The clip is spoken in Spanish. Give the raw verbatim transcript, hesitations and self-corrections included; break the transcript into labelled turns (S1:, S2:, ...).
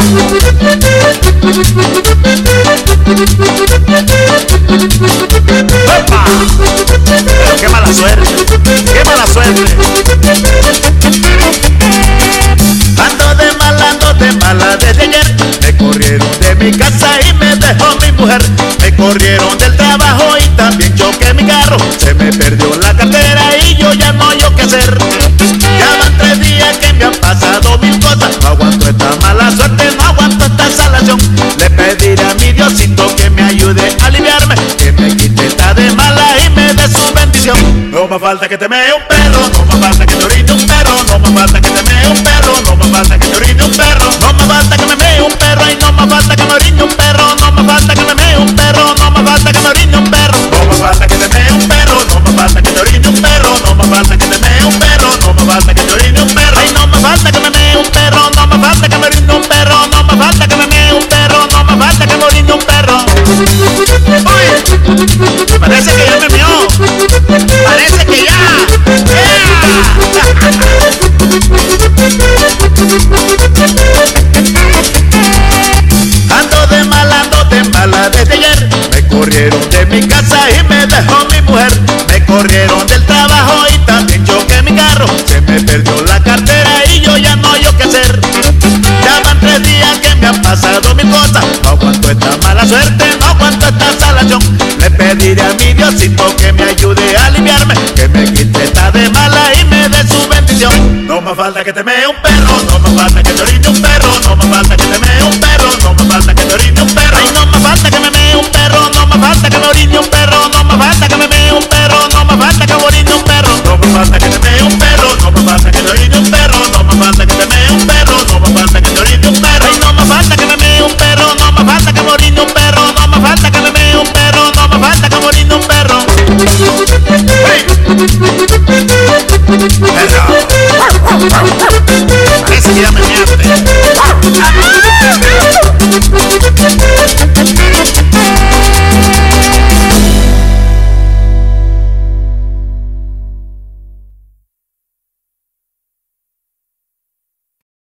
S1: ¡Opa! Pero qué mala suerte, qué mala suerte. Ando de mala, ando de mala desde ayer. Me corrieron de mi casa y me dejó mi mujer. Me corrieron del trabajo y también choqué mi carro. Se me perdió la cartera y yo ya no hallo qué hacer. Ya van tres días que me han pasado mil cosas. No aguanto esta mala suerte, no aguanto esta salación. Le pediré a mi Diosito que me ayude a aliviarme, que me quite esta de mala y me dé su bendición. No me falta que te mee un perro, no me falta que te orine un perro, no me falta que te mee un perro, no me falta que te orine un perro, no me falta que me mee un perro y no me falta que me orine un perro, no me falta que me mee un perro, no me falta que me orine un perro, no me falta que te mee un perro, no me falta que te orine un perro, no me falta que te mee un perro, no me falta que te orine un perro, ay no me falta que me mee un perro, no me falta que me orine un perro, no me falta que me mee un perro, no me falta que me orine un perro. Uy, parece que ya me meó, parece que ya, yeah. Ando de mala, ando de mala desde ayer. Me corrieron de mi casa y me dejó mi mujer. Me corrieron del trabajo y también choqué mi carro. Se me perdió la cartera y yo ya no hallo qué hacer. Ya van tres días que me han pasado mil cosas. No aguanto esta mala suerte, no aguanto esta salación. Le pediré a mi Diosito que me ayude a aliviarme, que me quite esta de mala y me dé su bendición. No me falta que te mee un perro, no me falta que te orine un perro, no me falta